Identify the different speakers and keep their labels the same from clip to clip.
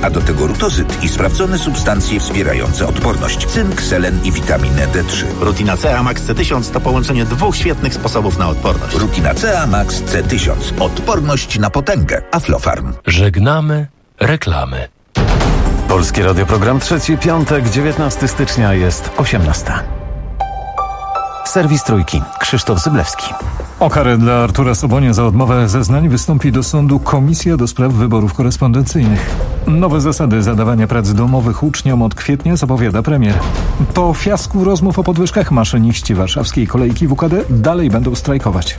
Speaker 1: a do tego rutozyt i sprawdzone substancje wspierające odporność: cynk, selen i witaminę D3.
Speaker 2: Rutina CA Max C1000 to połączenie dwóch świetnych sposobów na odporność.
Speaker 1: Rutina CA Max C1000. Odporność na potęgę. Aflofarm.
Speaker 3: Żegnamy reklamy.
Speaker 4: Polskie Radio, program trzeci, piątek, 19 stycznia, jest 18. Serwis Trójki. Krzysztof Zyblewski.
Speaker 5: O karę dla Artura Sobonia za odmowę zeznań wystąpi do sądu Komisja do Spraw Wyborów Korespondencyjnych. Nowe zasady zadawania prac domowych uczniom od kwietnia zapowiada premier. Po fiasku rozmów o podwyżkach maszyniści warszawskiej kolejki WKD dalej będą strajkować.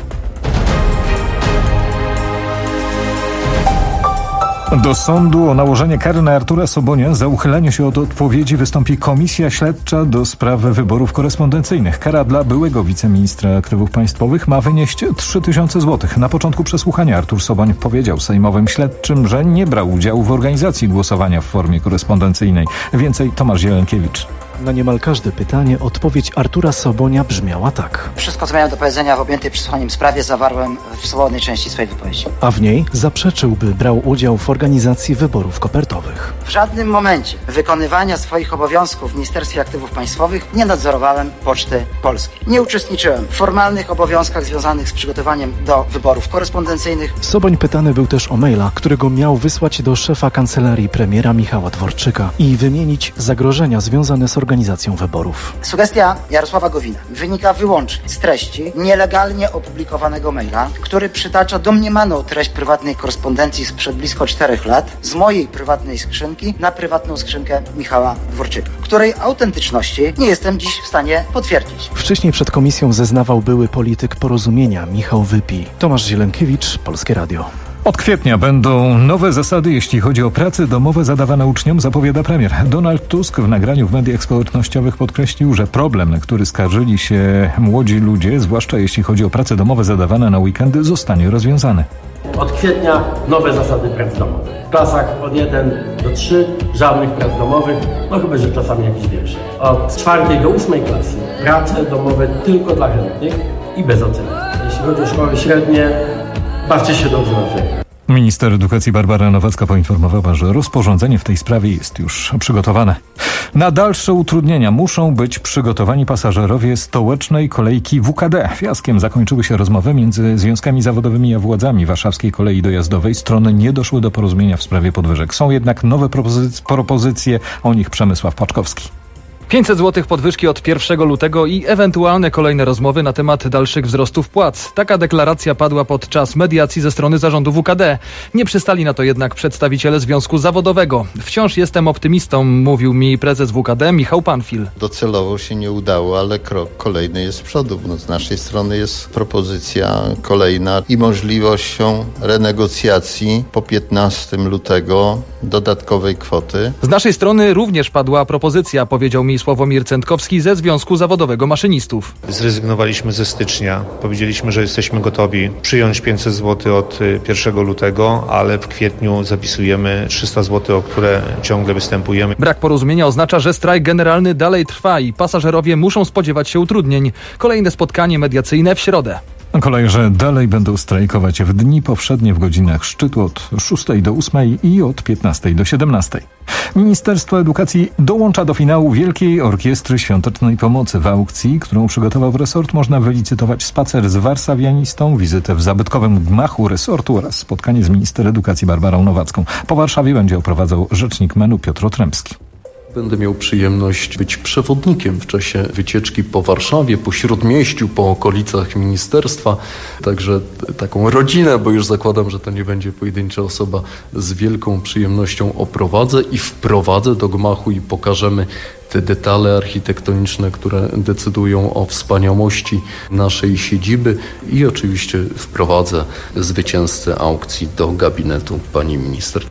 Speaker 5: Do sądu o nałożenie kary na Artura Sobonia za uchylenie się od odpowiedzi wystąpi Komisja Śledcza do Spraw Wyborów Korespondencyjnych. Kara dla byłego wiceministra aktywów państwowych ma wynieść 3000 zł. Na początku przesłuchania Artur Soboń powiedział sejmowym śledczym, że nie brał udziału w organizacji głosowania w formie korespondencyjnej. Więcej Tomasz Zielenkiewicz.
Speaker 6: Na niemal każde pytanie odpowiedź Artura Sobonia brzmiała tak.
Speaker 7: Wszystko, co miałem do powiedzenia w objętej przesłuchaniem sprawie, zawarłem w swobodnej części swojej wypowiedzi.
Speaker 6: A w niej zaprzeczył, by brał udział w organizacji wyborów kopertowych.
Speaker 7: W żadnym momencie wykonywania swoich obowiązków w Ministerstwie Aktywów Państwowych nie nadzorowałem Poczty Polskiej. Nie uczestniczyłem w formalnych obowiązkach związanych z przygotowaniem do wyborów korespondencyjnych.
Speaker 6: Soboń pytany był też o maila, którego miał wysłać do szefa kancelarii premiera Michała Dworczyka i wymienić zagrożenia związane z organizacją wyborów.
Speaker 7: Sugestia Jarosława Gowina wynika wyłącznie z treści nielegalnie opublikowanego maila, który przytacza domniemaną treść prywatnej korespondencji sprzed blisko 4 lat z mojej prywatnej skrzynki na prywatną skrzynkę Michała Dworczyka, której autentyczności nie jestem dziś w stanie potwierdzić.
Speaker 6: Wcześniej przed komisją zeznawał były polityk Porozumienia Michał Wypij. Tomasz Zielenkiewicz, Polskie Radio.
Speaker 5: Od kwietnia będą nowe zasady, jeśli chodzi o prace domowe zadawane uczniom, zapowiada premier. Donald Tusk w nagraniu w mediach społecznościowych podkreślił, że problem, na który skarżyli się młodzi ludzie, zwłaszcza jeśli chodzi o prace domowe zadawane na weekendy, zostanie rozwiązany.
Speaker 8: Od kwietnia nowe zasady prac domowych. W klasach od 1 do 3 żadnych prac domowych, no chyba że czasami jakieś większe. Od 4 do 8 klasy prace domowe tylko dla chętnych i bez oceny. Jeśli chodzi o szkoły średnie, bawcie się dobrze na tym.
Speaker 5: Minister edukacji Barbara Nowacka poinformowała, że rozporządzenie w tej sprawie jest już przygotowane. Na dalsze utrudnienia muszą być przygotowani pasażerowie stołecznej kolejki WKD. Fiaskiem zakończyły się rozmowy między związkami zawodowymi a władzami warszawskiej kolei dojazdowej. Strony nie doszły do porozumienia w sprawie podwyżek. Są jednak nowe propozycje, o nich Przemysław Paczkowski.
Speaker 9: 500 zł podwyżki od 1 lutego i ewentualne kolejne rozmowy na temat dalszych wzrostów płac. Taka deklaracja padła podczas mediacji ze strony zarządu WKD. Nie przystali na to jednak przedstawiciele Związku Zawodowego. Wciąż jestem optymistą, mówił mi prezes WKD Michał Panfil.
Speaker 10: Docelowo się nie udało, ale krok kolejny jest z przodu. Z naszej strony jest propozycja kolejna i możliwością renegocjacji po 15 lutego dodatkowej kwoty.
Speaker 9: Z naszej strony również padła propozycja, powiedział mi Sławomir Cętkowski ze Związku Zawodowego Maszynistów.
Speaker 11: Zrezygnowaliśmy ze stycznia. Powiedzieliśmy, że jesteśmy gotowi przyjąć 500 zł od 1 lutego, ale w kwietniu zapisujemy 300 zł, o które ciągle występujemy.
Speaker 9: Brak porozumienia oznacza, że strajk generalny dalej trwa i pasażerowie muszą spodziewać się utrudnień. Kolejne spotkanie mediacyjne w środę.
Speaker 5: Kolejarze dalej będą strajkować w dni powszednie w godzinach szczytu od 6 do 8 i od 15 do 17. Ministerstwo Edukacji dołącza do finału Wielkiej Orkiestry Świątecznej Pomocy. W aukcji, którą przygotował resort, można wylicytować spacer z warszawianistą, wizytę w zabytkowym gmachu resortu oraz spotkanie z minister edukacji Barbarą Nowacką. Po Warszawie będzie oprowadzał rzecznik MEN-u Piotr Otrębski.
Speaker 12: Będę miał przyjemność być przewodnikiem w czasie wycieczki po Warszawie, po Śródmieściu, po okolicach ministerstwa. Także taką rodzinę, bo już zakładam, że to nie będzie pojedyncza osoba, z wielką przyjemnością oprowadzę i wprowadzę do gmachu i pokażemy te detale architektoniczne, które decydują o wspaniałości naszej siedziby i oczywiście wprowadzę zwycięzcę aukcji do gabinetu pani minister.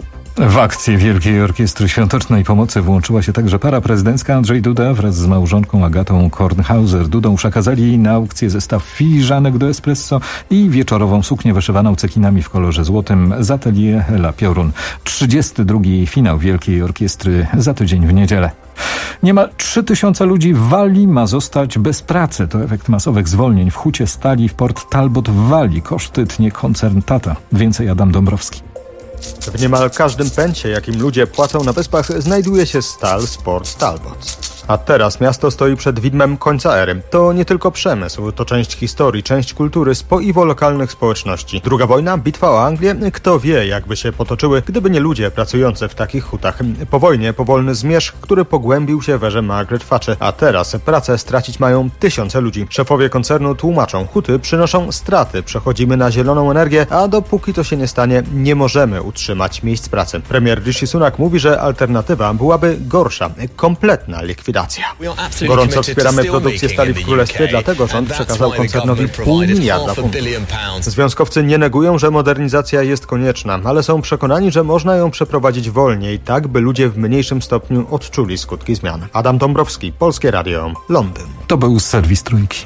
Speaker 5: W akcję Wielkiej Orkiestry Świątecznej Pomocy włączyła się także para prezydencka. Andrzej Duda wraz z małżonką Agatą Kornhauser Dudą przekazali na aukcję zestaw filiżanek do espresso i wieczorową suknię wyszywaną cekinami w kolorze złotym z atelier La Piorun. 32. finał Wielkiej Orkiestry za tydzień w niedzielę. Niemal 3000 ludzi w Walii ma zostać bez pracy. To efekt masowych zwolnień w hucie stali w Port Talbot w Walii. Koszty tnie koncern Tata. Więcej Adam Dąbrowski.
Speaker 13: W niemal każdym pęcie, jakim ludzie płacą na wyspach, znajduje się stal Sport Talbot. A teraz miasto stoi przed widmem końca ery. To nie tylko przemysł, to część historii, część kultury, spoiwo lokalnych społeczności. Druga wojna, bitwa o Anglię, kto wie, jakby się potoczyły, gdyby nie ludzie pracujący w takich hutach. Po wojnie powolny zmierzch, który pogłębił się w erze Margaret Thatcher, a teraz pracę stracić mają tysiące ludzi. Szefowie koncernu tłumaczą, huty przynoszą straty, przechodzimy na zieloną energię, a dopóki to się nie stanie, nie możemy utrzymać miejsc pracy. Premier Rishi Sunak mówi, że alternatywa byłaby gorsza, kompletna likwidacja. Gorąco wspieramy produkcję stali w Królestwie, dlatego rząd przekazał koncernowi $500 miliarda funtów. Związkowcy nie negują, że modernizacja jest konieczna, ale są przekonani, że można ją przeprowadzić wolniej, tak by ludzie w mniejszym stopniu odczuli skutki zmian. Adam Dąbrowski, Polskie Radio, Londyn.
Speaker 5: To był serwis Trójki.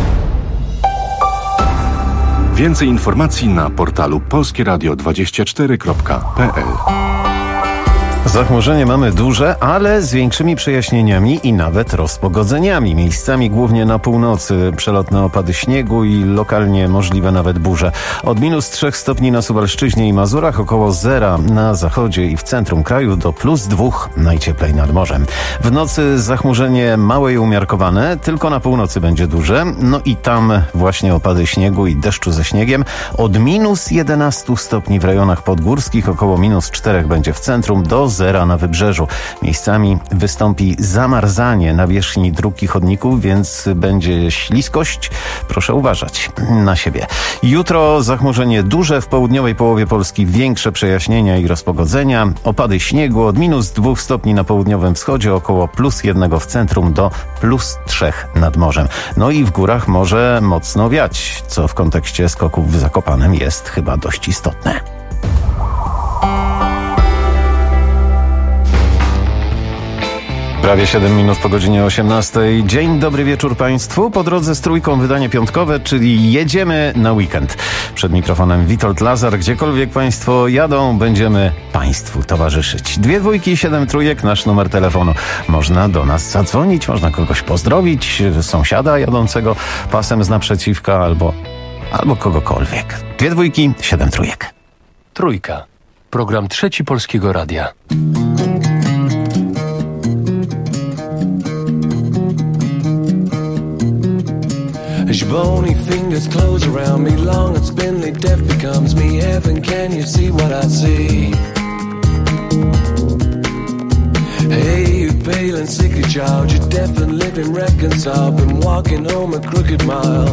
Speaker 14: Więcej informacji na portalu polskieradio24.pl.
Speaker 4: Zachmurzenie mamy duże, ale z większymi przejaśnieniami i nawet rozpogodzeniami. Miejscami głównie na północy przelotne opady śniegu i lokalnie możliwe nawet burze. Od -3 stopni na Suwalszczyźnie i Mazurach, około 0 na zachodzie i w centrum kraju, do +2 najcieplej nad morzem. W nocy zachmurzenie małe i umiarkowane, tylko na północy będzie duże. No i tam właśnie opady śniegu i deszczu ze śniegiem. Od -11 stopni w rejonach podgórskich, około -4 będzie w centrum, do 0 na wybrzeżu. Miejscami wystąpi zamarzanie nawierzchni dróg i chodników, więc będzie śliskość. Proszę uważać na siebie. Jutro zachmurzenie duże, w południowej połowie Polski większe przejaśnienia i rozpogodzenia. Opady śniegu od -2 stopni na południowym wschodzie, około +1 w centrum, do +3 nad morzem. No i w górach może mocno wiać, co w kontekście skoków w Zakopanem jest chyba dość istotne. Prawie 7 minut po godzinie 18. Dzień dobry wieczór Państwu. Po drodze z Trójką wydanie piątkowe, czyli jedziemy na weekend. Przed mikrofonem Witold Lazar. Gdziekolwiek Państwo jadą, będziemy Państwu towarzyszyć. 2 dwójki, 7 trójek, nasz numer telefonu. Można do nas zadzwonić, można kogoś pozdrowić, sąsiada jadącego pasem z naprzeciwka albo kogokolwiek. 2 dwójki, 7 trójek.
Speaker 3: Trójka. Program Trzeci Polskiego Radia.
Speaker 15: As your bony fingers close around me, long and spindly, death becomes me. Heaven, can you see what I see? Hey, you pale and sickly child, you're deaf and living reconciled, been walking home a crooked mile.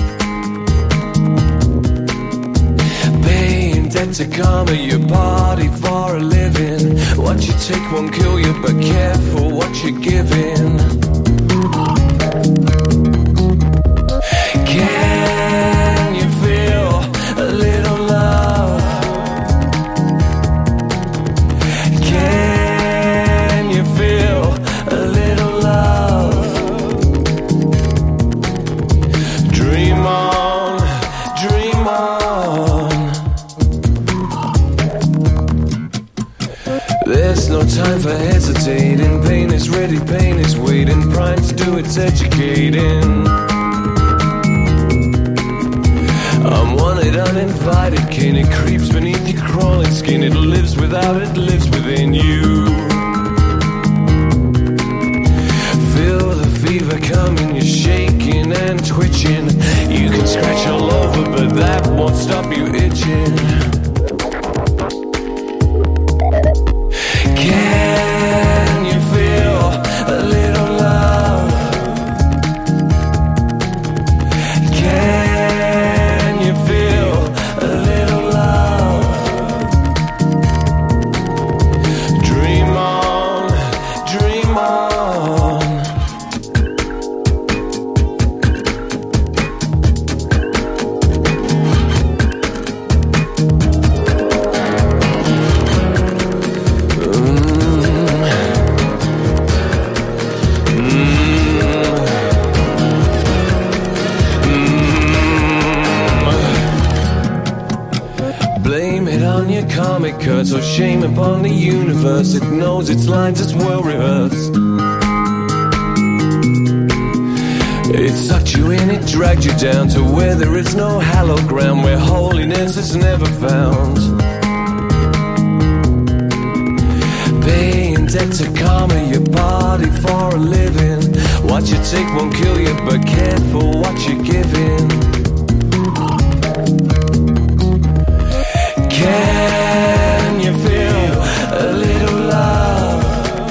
Speaker 15: Pain, debt to karma, your body for a living. What you take won't kill you, but careful what you're giving. Can you feel a little love? Can you feel a little love? Dream on, dream on. There's no time for hesitating. Pain is ready, pain is waiting. Prime to do its educating. I'm wanted, uninvited kin. It creeps beneath your crawling skin. It lives without, it lives within you. Feel the fever coming, you're shaking and twitching. You can scratch all over, but that won't stop you itching. Can you feel a little love? Can you feel a little love? Dream on, dream on. Blame it on your karmic curse, or shame upon the universe. It knows its lines, it's well rehearsed. It sucked you in, it dragged you down to where there is no hallowed ground, where holiness is never found. Stay in Texarkana, you party for a living. What you take won't kill you, but careful what you're giving. Can you feel a little love?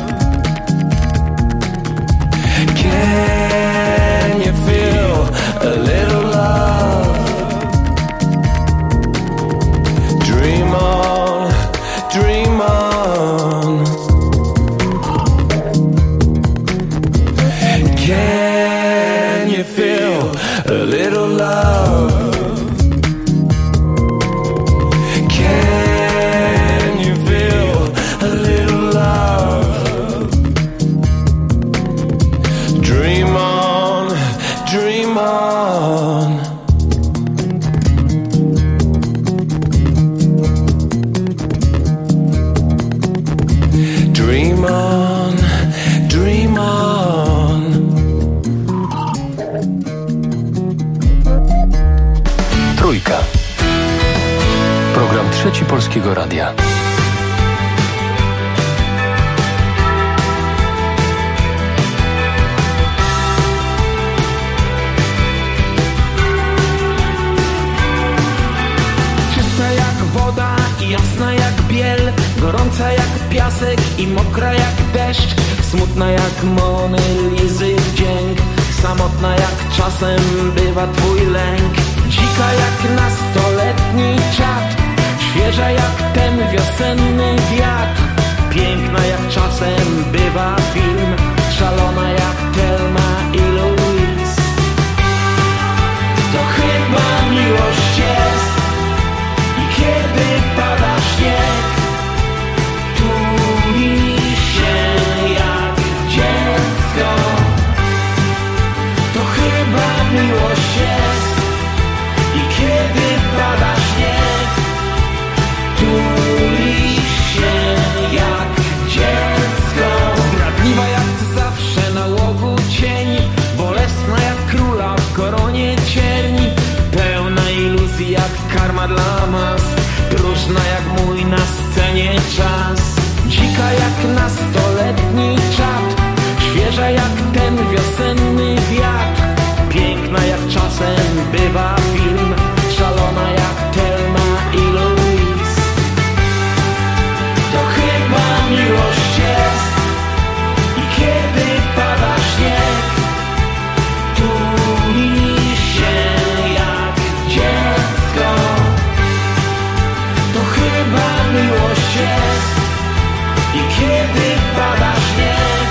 Speaker 15: Can you feel a little love? Dream on, dream on. Can you feel a little love? Can you feel a little love? Dream on, dream on. Dream on, dream on.
Speaker 3: Trójka. Program Trzeci Polskiego Radia.
Speaker 16: Czysta jak woda i jasna jak biel, gorąca jak piasek i mokra jak deszcz, smutna jak Mony Lizy wdzięk, samotna jak czasem bywa twój lęk, dzika jak nastoletni czad, świeża jak ten wiosenny wiatr, piękna jak czasem bywa film, szalona jak Thelma i Louise. To chyba miłość jest i kiedy pada śnieg, tuli się jak dziecko. To chyba miłość jest i kiedy pada śnieg, tuli się jak dziecko. Zdradliwa jak zawsze na łowu cień, bolesna jak króla w koronie cierni, pełna iluzji jak karma dla mas, próżna jak mój na scenie czas, dzika jak nastoletni czad, świeża jak ten wiosenny wiatr, piękna jak czasem bywa film, szalona jak Thelma i Louise. To chyba miłość jest i kiedy pada śnieg, tuli się jak dziecko. To chyba miłość jest i kiedy pada śnieg,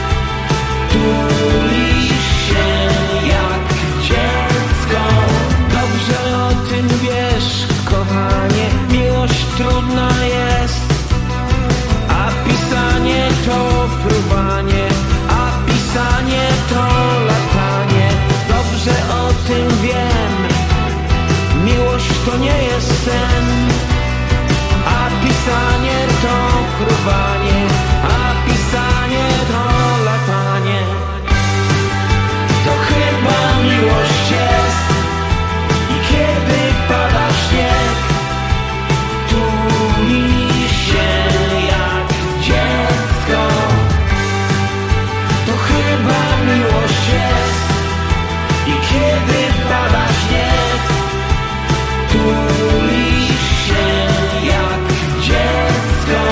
Speaker 16: tuli się jak dziecko. Dobrze o tym wiesz, kochanie, miłość trudna jest, a pisanie to fruwanie, a pisanie to latanie. Dobrze o tym wiem, miłość to nie jest sen, a pisanie to fruwanie, a pisanie to latanie. To chyba miłość jest i kiedy pada śnieg, tuli się jak dziecko. To chyba miłość jest i kiedy pada śnieg, tuli się jak dziecko.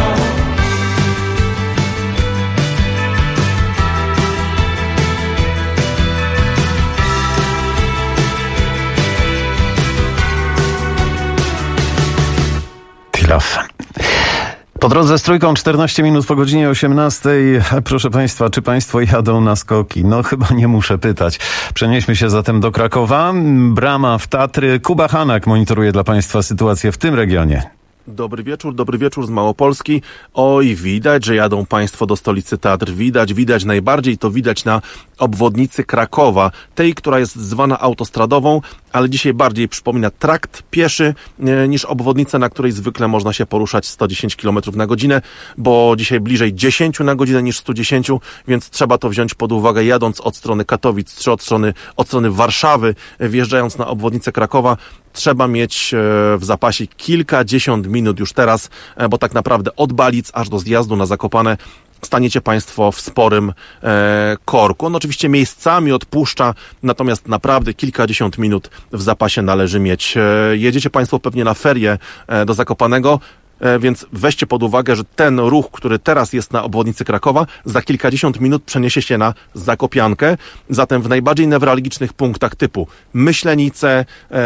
Speaker 4: Tilaf. Po drodze z Trójką 14 minut po godzinie 18. Proszę Państwa, czy Państwo jadą na skoki? No chyba nie muszę pytać. Przenieśmy się zatem do Krakowa. Brama w Tatry. Kuba Hanak monitoruje dla Państwa sytuację w tym regionie.
Speaker 17: Dobry wieczór z Małopolski. Oj, widać, że jadą Państwo do stolicy Tatr. Widać, najbardziej to widać na obwodnicy Krakowa, tej, która jest zwana autostradową ale dzisiaj bardziej przypomina trakt pieszy niż obwodnicę, na której zwykle można się poruszać 110 km na godzinę, bo dzisiaj bliżej 10 na godzinę niż 110, więc trzeba to wziąć pod uwagę jadąc od strony Katowic czy od strony Warszawy, wjeżdżając na obwodnicę Krakowa. Trzeba mieć w zapasie kilkadziesiąt minut już teraz, bo tak naprawdę od Balic aż do zjazdu na Zakopane staniecie Państwo w sporym korku. On oczywiście miejscami odpuszcza, natomiast naprawdę kilkadziesiąt minut w zapasie należy mieć. Jedziecie Państwo pewnie na ferie do Zakopanego, więc weźcie pod uwagę, że ten ruch, który teraz jest na obwodnicy Krakowa, za kilkadziesiąt minut przeniesie się na Zakopiankę. Zatem w najbardziej newralgicznych punktach typu Myślenice,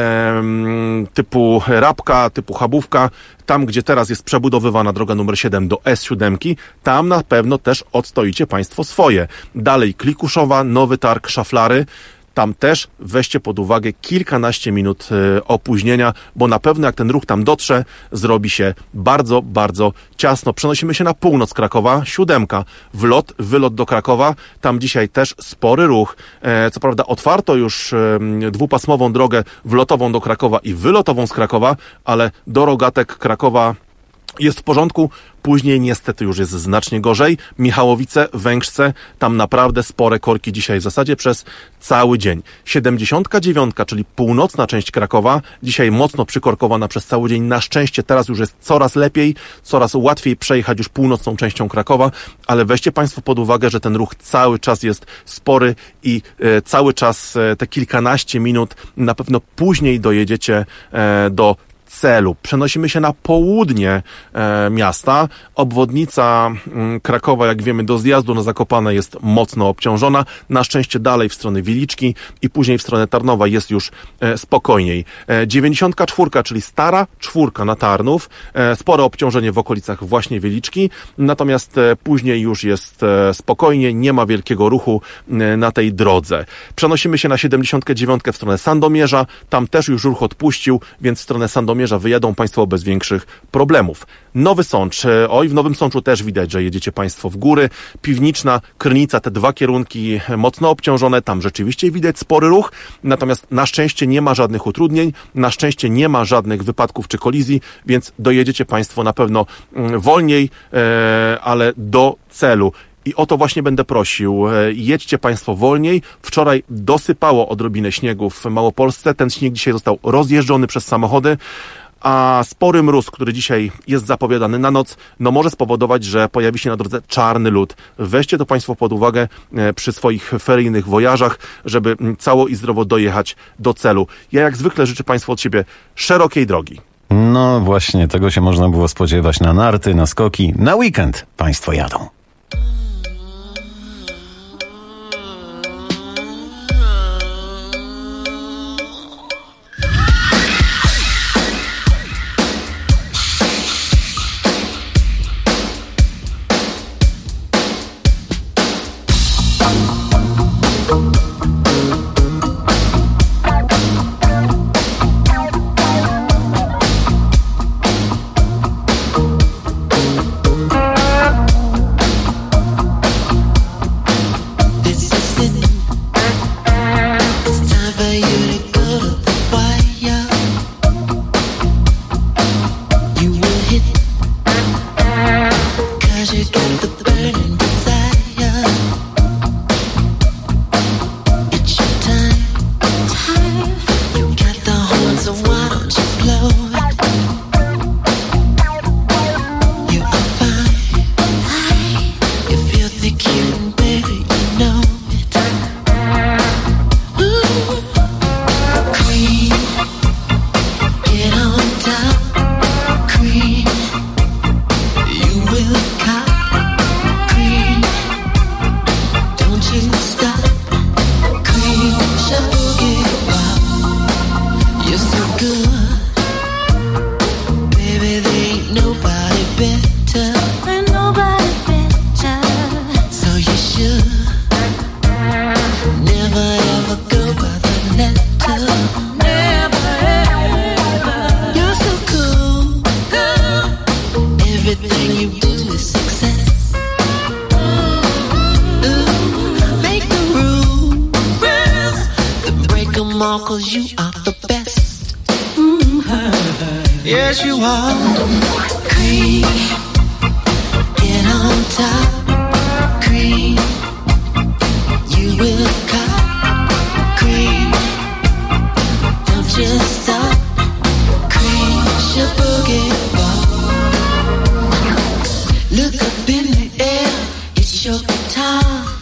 Speaker 17: typu Rabka, typu Chabówka, tam gdzie teraz jest przebudowywana droga numer 7 do S7, tam na pewno też odstoicie Państwo swoje. Dalej Klikuszowa, Nowy Targ, Szaflary. Tam też weźcie pod uwagę kilkanaście minut opóźnienia, bo na pewno jak ten ruch tam dotrze, zrobi się bardzo, bardzo ciasno. Przenosimy się na północ Krakowa, 7, wylot do Krakowa. Tam dzisiaj też spory ruch. Co prawda otwarto już dwupasmową drogę wlotową do Krakowa i wylotową z Krakowa, ale do Rogatek Krakowa jest w porządku. Później niestety już jest znacznie gorzej. Michałowice, Węgrzce, tam naprawdę spore korki dzisiaj w zasadzie przez cały dzień. 79, czyli północna część Krakowa, dzisiaj mocno przykorkowana przez cały dzień. Na szczęście teraz już jest coraz lepiej, coraz łatwiej przejechać już północną częścią Krakowa, ale weźcie Państwo pod uwagę, że ten ruch cały czas jest spory i cały czas te kilkanaście minut na pewno później dojedziecie do celu. Przenosimy się na południe miasta. Obwodnica Krakowa, jak wiemy, do zjazdu na Zakopane jest mocno obciążona. Na szczęście dalej w stronę Wiliczki i później w stronę Tarnowa jest już spokojniej. 94, czyli stara czwórka na Tarnów. Spore obciążenie w okolicach właśnie Wiliczki. Natomiast później już jest spokojnie. Nie ma wielkiego ruchu na tej drodze. Przenosimy się na 79 w stronę Sandomierza. Tam też już ruch odpuścił, więc w stronę Sandomierza wyjadą Państwo bez większych problemów. Nowy Sącz. W Nowym Sączu też widać, że jedziecie Państwo w góry. Piwniczna, Krynica, te dwa kierunki mocno obciążone. Tam rzeczywiście widać spory ruch. Natomiast na szczęście nie ma żadnych utrudnień. Na szczęście nie ma żadnych wypadków czy kolizji, więc dojedziecie Państwo na pewno wolniej, ale do celu. I o to właśnie będę prosił. Jedźcie Państwo wolniej. Wczoraj dosypało odrobinę śniegu w Małopolsce. Ten śnieg dzisiaj został rozjeżdżony przez samochody, a spory mróz, który dzisiaj jest zapowiadany na noc, może spowodować, że pojawi się na drodze czarny lód. Weźcie to Państwo pod uwagę przy swoich feryjnych wojażach, żeby cało i zdrowo dojechać do celu. Ja jak zwykle życzę Państwu od siebie szerokiej drogi.
Speaker 4: No właśnie, tego się można było spodziewać na narty, na skoki. Na weekend Państwo jadą.
Speaker 15: Cause you are the
Speaker 16: Yes, you are. Cream, get on top. Cream, you will cut. Cream, don't just stop. Cream, your boogie ball. Look up in the air, it's your guitar.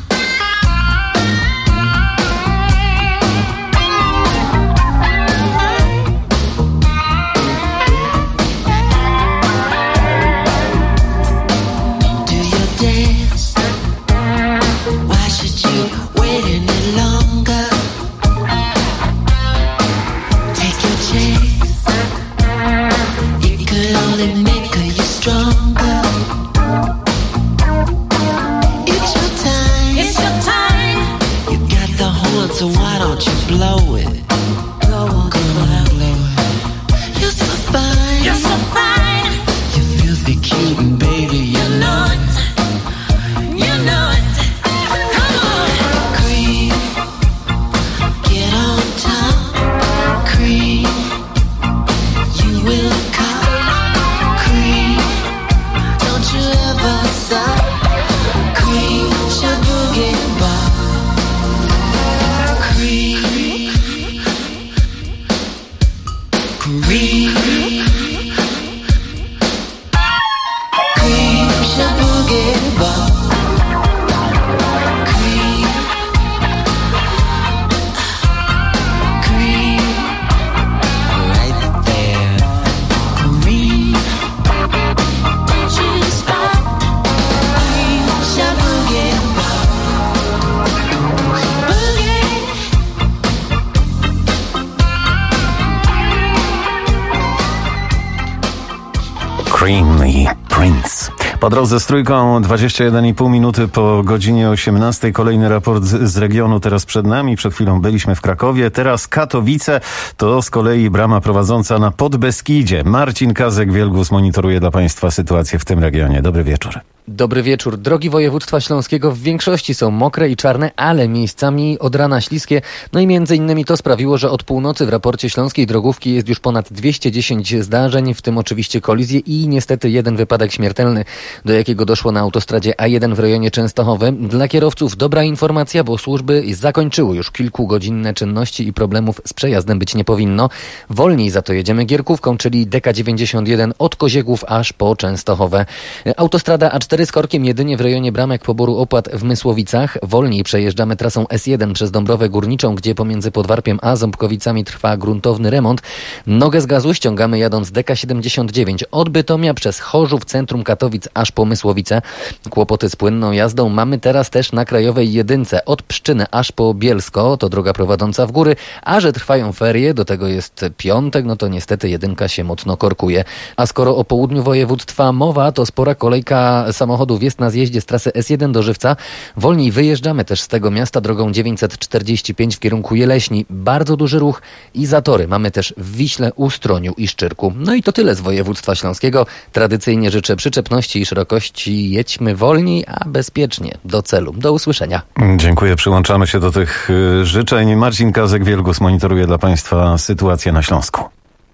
Speaker 4: Cream i Prince. Po drodze z trójką 21,5 minuty po godzinie 18. Kolejny raport z regionu teraz przed nami. Przed chwilą byliśmy w Krakowie, teraz Katowice. To z kolei brama prowadząca na Podbeskidzie. Marcin Kazek-Wielgus monitoruje dla Państwa sytuację w tym regionie. Dobry wieczór.
Speaker 18: Dobry wieczór. Drogi województwa śląskiego w większości są mokre i czarne, ale miejscami od rana śliskie. No i między innymi to sprawiło, że od północy w raporcie śląskiej drogówki jest już ponad 210 zdarzeń, w tym oczywiście kolizje i niestety jeden wypadek śmiertelny, do jakiego doszło na autostradzie A1 w rejonie Częstochowy. Dla kierowców dobra informacja, bo służby zakończyły już kilkugodzinne czynności i problemów z przejazdem być nie powinno. Wolniej za to jedziemy Gierkówką, czyli DK91 od Koziegłów aż po Częstochowę. Autostrada A4 z korkiem jedynie w rejonie bramek poboru opłat w Mysłowicach. Wolniej przejeżdżamy trasą S1 przez Dąbrowę Górniczą, gdzie pomiędzy Podwarpiem a Ząbkowicami trwa gruntowny remont. Nogę z gazu ściągamy jadąc DK79 od Bytomia przez Chorzów, centrum Katowic aż po Mysłowice. Kłopoty z płynną jazdą mamy teraz też na Krajowej Jedynce od Pszczyny aż po Bielsko. To droga prowadząca w góry, a że trwają ferie, do tego jest piątek, no to niestety jedynka się mocno korkuje. A skoro o południu województwa mowa, to spora kolejka samochodów jest na zjeździe z trasy S1 do Żywca. Wolniej wyjeżdżamy też z tego miasta drogą 945 w kierunku Jeleśni. Bardzo duży ruch i zatory mamy też w Wiśle, Ustroniu i Szczyrku. No i to tyle z województwa śląskiego. Tradycyjnie życzę przyczepności i szerokości. Jedźmy wolniej, a bezpiecznie do celu. Do usłyszenia.
Speaker 4: Dziękuję. Przyłączamy się do tych życzeń. Marcin Kazek-Wielgus monitoruje dla Państwa sytuację na Śląsku.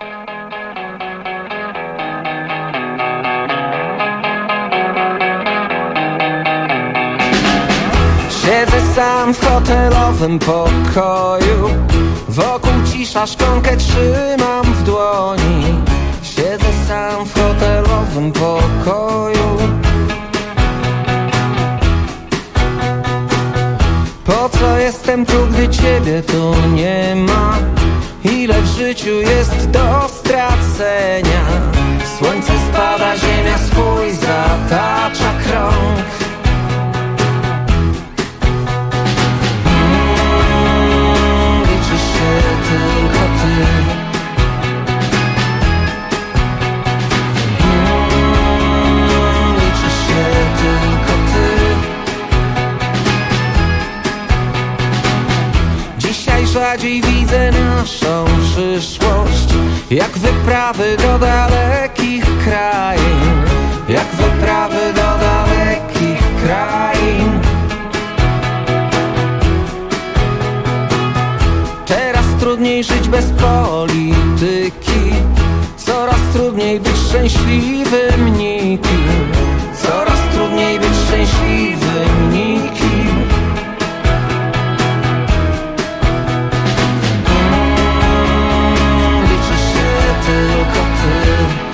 Speaker 16: Siedzę sam w hotelowym pokoju, wokół cisza, szklankę trzymam w dłoni. Siedzę sam w hotelowym pokoju. Po co jestem tu, gdy ciebie tu nie ma? Ile w życiu jest do stracenia? Słońce spada, ziemia swój zatacza krąg. Tylko ty. Liczy się tylko ty. Dzisiaj rzadziej widzę naszą przyszłość, jak wyprawy do dalekich krain, jak wyprawy do dalekich krain. Trudniej żyć bez polityki, coraz Coraz trudniej być szczęśliwym nikim. Coraz trudniej być szczęśliwym nikim. Liczy się tylko ty.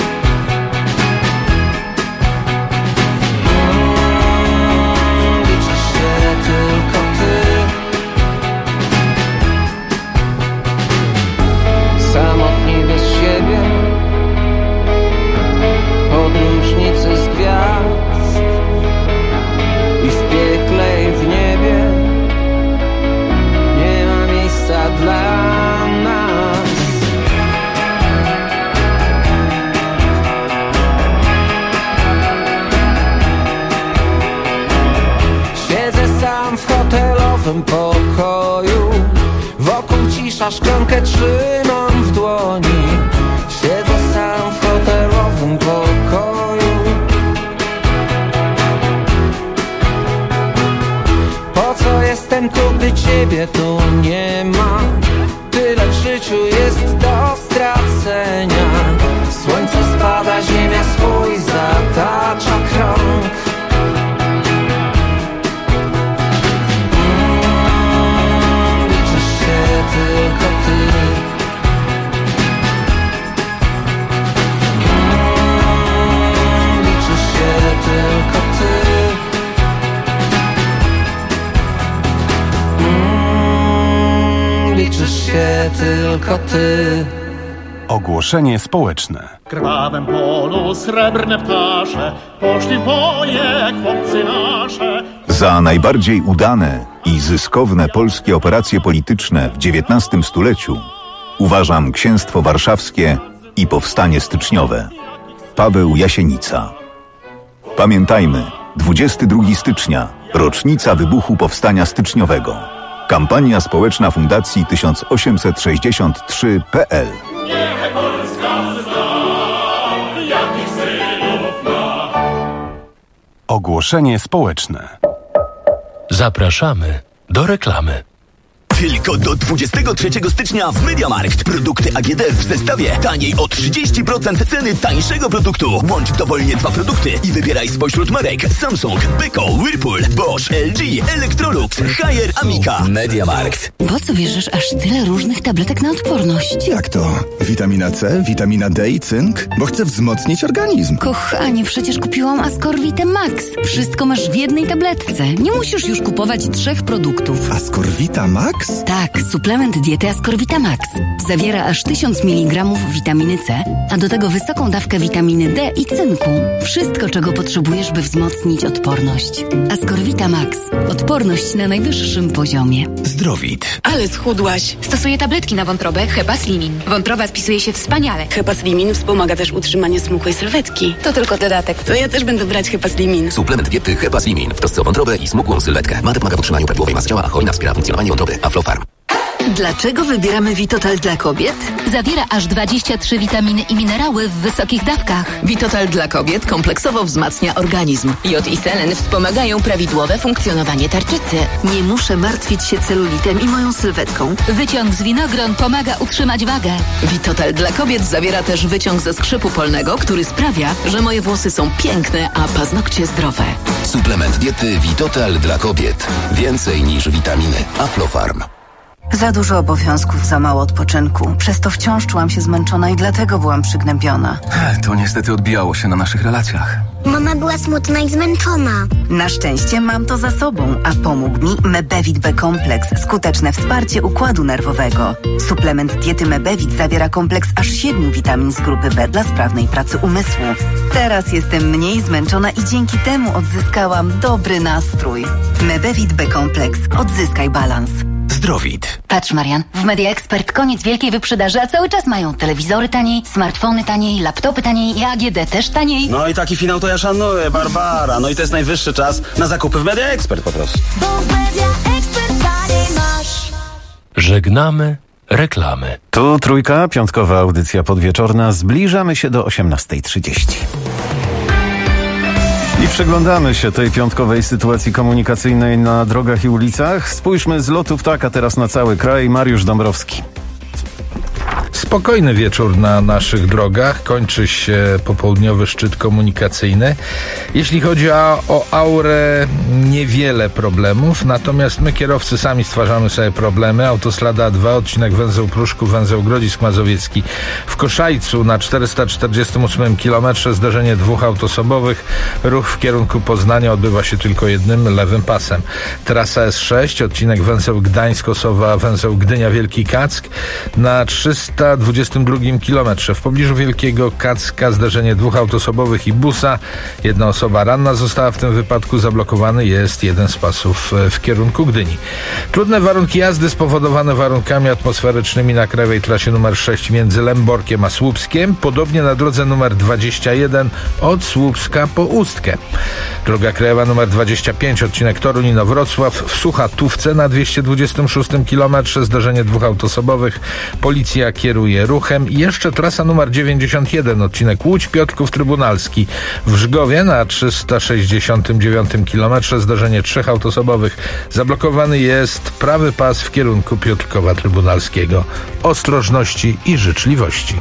Speaker 16: Liczy się tylko ty. Samotni bez siebie, podróżnicy z gwiazd i w piekle i w niebie nie ma miejsca dla nas. Siedzę sam w hotelowym pokoju, wokół cisza, szklankę trzymam w dłoni. Siedzę sam w hotelowym pokoju. Po co jestem tu, gdy ciebie tu nie ma? Tyle w życiu jest do stracenia. Słońce spada, ziemia swój zatacza krąg. Liczy się tylko ty. Liczy się tylko ty. Liczy się tylko ty.
Speaker 14: Ogłoszenie społeczne.
Speaker 19: W krwawym polu srebrne ptasze poszli w boje chłopcy nasze.
Speaker 1: Za najbardziej udane i zyskowne polskie operacje polityczne w XIX stuleciu uważam Księstwo Warszawskie i Powstanie Styczniowe. Paweł Jasienica. Pamiętajmy, 22 stycznia, rocznica wybuchu Powstania Styczniowego. Kampania społeczna Fundacji 1863.pl.
Speaker 19: Niech Polska zna, jakich synów ma.
Speaker 14: Ogłoszenie społeczne.
Speaker 3: Zapraszamy do reklamy.
Speaker 20: Tylko do 23 stycznia w MediaMarkt. Produkty AGD w zestawie taniej o 30% ceny tańszego produktu. Łącz dowolnie 2 produkty i wybieraj spośród marek Samsung, Beko, Whirlpool, Bosch, LG, Electrolux, Haier, Amica. MediaMarkt.
Speaker 21: Po co bierzesz aż tyle różnych tabletek na odporność?
Speaker 22: Jak to? Witamina C, witamina D i cynk? Bo chcę wzmocnić organizm.
Speaker 21: Kochanie, przecież kupiłam Ascorvitę Max. Wszystko masz w jednej tabletce. Nie musisz już kupować 3 produktów.
Speaker 22: Ascorvita Max?
Speaker 21: Tak, suplement diety Ascorvita Max. Zawiera aż 1000 mg witaminy C, a do tego wysoką dawkę witaminy D i cynku. Wszystko, czego potrzebujesz, by wzmocnić odporność. Ascorvita Max. Odporność na najwyższym poziomie.
Speaker 22: Zdrowit.
Speaker 23: Ale schudłaś. Stosuję tabletki na wątrobę Hepaslimin. Wątroba spisuje się wspaniale.
Speaker 21: Hepaslimin wspomaga też utrzymanie smukłej sylwetki.
Speaker 23: To tylko dodatek.
Speaker 21: To ja też będę brać Hepaslimin.
Speaker 20: Suplement diety Hepaslimin w trosce o wątrobę i smukłą sylwetkę. Ma pomaga w utrzymaniu prawidłowej masy ciała, a hojna wspiera funkcjonowanie wątroby. Aflofarm.
Speaker 21: Dlaczego wybieramy Vitotal dla kobiet?
Speaker 23: Zawiera aż 23 witaminy i minerały w wysokich dawkach.
Speaker 21: Vitotal dla kobiet kompleksowo wzmacnia organizm.
Speaker 23: Jod i selen wspomagają prawidłowe funkcjonowanie tarczycy.
Speaker 21: Nie muszę martwić się celulitem i moją sylwetką.
Speaker 23: Wyciąg z winogron pomaga utrzymać wagę.
Speaker 21: Vitotal dla kobiet zawiera też wyciąg ze skrzypu polnego, który sprawia, że moje włosy są piękne, a paznokcie zdrowe.
Speaker 20: Suplement diety Vitotal dla kobiet. Więcej niż witaminy. Aflofarm.
Speaker 21: Za dużo obowiązków, za mało odpoczynku. Przez to wciąż czułam się zmęczona i dlatego byłam przygnębiona.
Speaker 24: To niestety odbijało się na naszych relacjach.
Speaker 25: Mama była smutna i zmęczona.
Speaker 21: Na szczęście mam to za sobą, a pomógł mi Mebevit B-kompleks, skuteczne wsparcie układu nerwowego. Suplement diety Mebevit zawiera kompleks aż 7 witamin z grupy B dla sprawnej pracy umysłu. Teraz jestem mniej zmęczona i dzięki temu odzyskałam dobry nastrój. Mebevit B-kompleks. Odzyskaj balans.
Speaker 22: Zdrowit.
Speaker 21: Patrz, Marian, w Media Expert koniec wielkiej wyprzedaży, a cały czas mają telewizory taniej, smartfony taniej, laptopy taniej i AGD też taniej.
Speaker 26: No i taki finał to ja szanuję, Barbara. No i to jest najwyższy czas na zakupy w Media Expert po prostu.
Speaker 25: Bo w Media Expert taniej masz.
Speaker 3: Żegnamy reklamy.
Speaker 4: Tu Trójka, piątkowa audycja podwieczorna. Zbliżamy się do 18:30. I przyglądamy się tej piątkowej sytuacji komunikacyjnej na drogach i ulicach. Spójrzmy z lotu ptaka teraz na cały kraj. Mariusz Dąbrowski.
Speaker 2: spokojny wieczór na naszych drogach. Kończy się popołudniowy szczyt komunikacyjny. Jeśli chodzi o aurę, niewiele problemów, natomiast my kierowcy sami stwarzamy sobie problemy. Autostrada 2, odcinek węzeł Pruszków, węzeł Grodzisk Mazowiecki w Koszajcu na 448 km, zdarzenie dwóch autosobowych. Ruch w kierunku Poznania odbywa się tylko jednym lewym pasem. Trasa S6, odcinek węzeł Gdańsk-Osowa, węzeł Gdynia-Wielki Kack na 322 km. W pobliżu Wielkiego Kacka zdarzenie dwóch autosobowych i busa. Jedna osoba ranna została w tym wypadku. Zablokowany jest jeden z pasów w kierunku Gdyni. Trudne warunki jazdy spowodowane warunkami atmosferycznymi na krajowej trasie numer 6 między Lęborkiem a Słupskiem. Podobnie na drodze numer 21 od Słupska po Ustkę. Droga krajowa numer 25, odcinek Toruń-Inowrocław w Suchatówce na 226 km. Zdarzenie dwóch autosobowych. Policja kieruje ruchem. I jeszcze trasa numer 91, odcinek Łódź-Piotrków Trybunalski w Żgowie na 369 km. Zdarzenie trzech autosobowych. Zablokowany jest prawy pas w kierunku Piotrkowa Trybunalskiego. Ostrożności i życzliwości.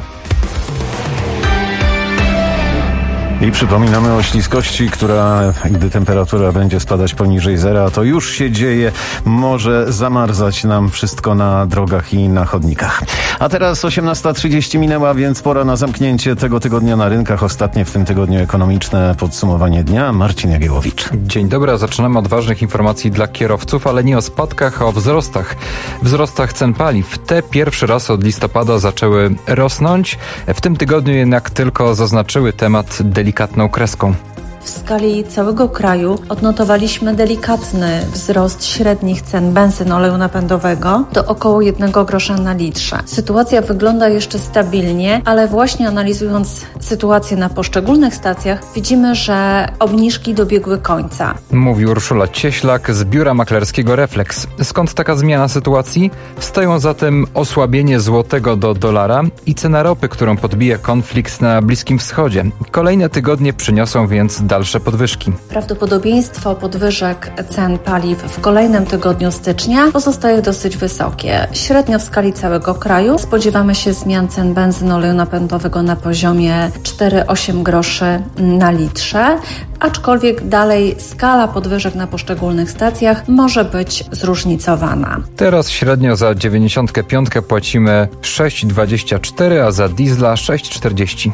Speaker 4: I przypominamy o śliskości, która, gdy temperatura będzie spadać poniżej zera, to już się dzieje, może zamarzać nam wszystko na drogach i na chodnikach. A teraz 18:30 minęła, więc pora na zamknięcie tego tygodnia na rynkach. Ostatnie w tym tygodniu ekonomiczne podsumowanie dnia. Marcin Jagiełowicz.
Speaker 6: Dzień dobry, a zaczynamy od ważnych informacji dla kierowców, ale nie o spadkach, a o wzrostach. Wzrostach cen paliw. Te pierwszy raz od listopada zaczęły rosnąć. W tym tygodniu jednak tylko zaznaczyły temat delikatną kreską.
Speaker 7: W skali całego kraju odnotowaliśmy delikatny wzrost średnich cen benzyn, oleju napędowego do około 1 grosza na litrze. Sytuacja wygląda jeszcze stabilnie, ale właśnie analizując sytuację na poszczególnych stacjach, widzimy, że obniżki dobiegły końca.
Speaker 6: Mówi Urszula Cieślak z biura maklerskiego Reflex. Skąd taka zmiana sytuacji? Stoją za tym osłabienie złotego do dolara i cena ropy, którą podbija konflikt na Bliskim Wschodzie. Kolejne tygodnie przyniosą więc dalsze podwyżki.
Speaker 7: Prawdopodobieństwo podwyżek cen paliw w kolejnym tygodniu stycznia pozostaje dosyć wysokie. Średnio w skali całego kraju spodziewamy się zmian cen benzyny, oleju napędowego na poziomie 4,8 groszy na litrze, aczkolwiek dalej skala podwyżek na poszczególnych stacjach może być zróżnicowana.
Speaker 6: Teraz średnio za 95 płacimy 6,24, a za diesla 6,40.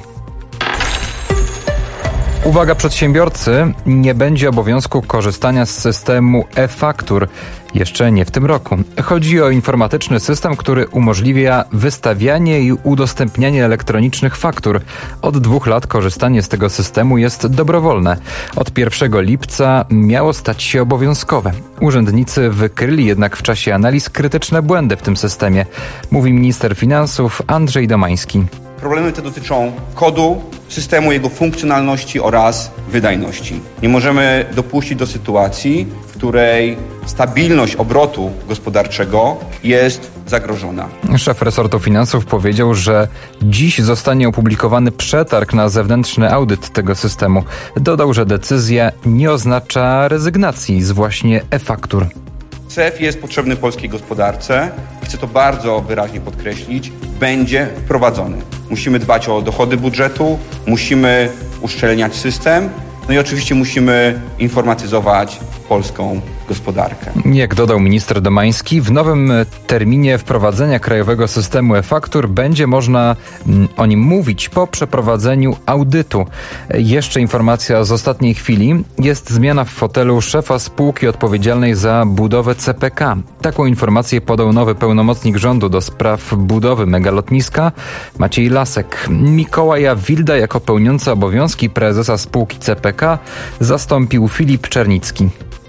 Speaker 6: Uwaga przedsiębiorcy, nie będzie obowiązku korzystania z systemu e-faktur. Jeszcze nie w tym roku. Chodzi o informatyczny system, który umożliwia wystawianie i udostępnianie elektronicznych faktur. Od 2 lat korzystanie z tego systemu jest dobrowolne. Od 1 lipca miało stać się obowiązkowe. Urzędnicy wykryli jednak w czasie analiz krytyczne błędy w tym systemie, mówi minister finansów Andrzej Domański.
Speaker 8: Problemy te dotyczą kodu, systemu, jego funkcjonalności oraz wydajności. Nie możemy dopuścić do sytuacji, w której stabilność obrotu gospodarczego jest zagrożona.
Speaker 6: Szef resortu finansów powiedział, że dziś zostanie opublikowany przetarg na zewnętrzny audyt tego systemu. Dodał, że decyzja nie oznacza rezygnacji z właśnie e-faktur.
Speaker 8: CEF jest potrzebny polskiej gospodarce. Chcę to bardzo wyraźnie podkreślić. Będzie wprowadzony. Musimy dbać o dochody budżetu, musimy uszczelniać system, no i oczywiście musimy informatyzować polską gospodarkę.
Speaker 6: Jak dodał minister Domański, w nowym terminie wprowadzenia krajowego systemu e-faktur będzie można o nim mówić po przeprowadzeniu audytu. Jeszcze informacja z ostatniej chwili. Jest zmiana w fotelu szefa spółki odpowiedzialnej za budowę CPK. Taką informację podał nowy pełnomocnik rządu do spraw budowy megalotniska Maciej Lasek. Mikołaja Wilda jako pełniący obowiązki prezesa spółki CPK zastąpił Filip Czernicki.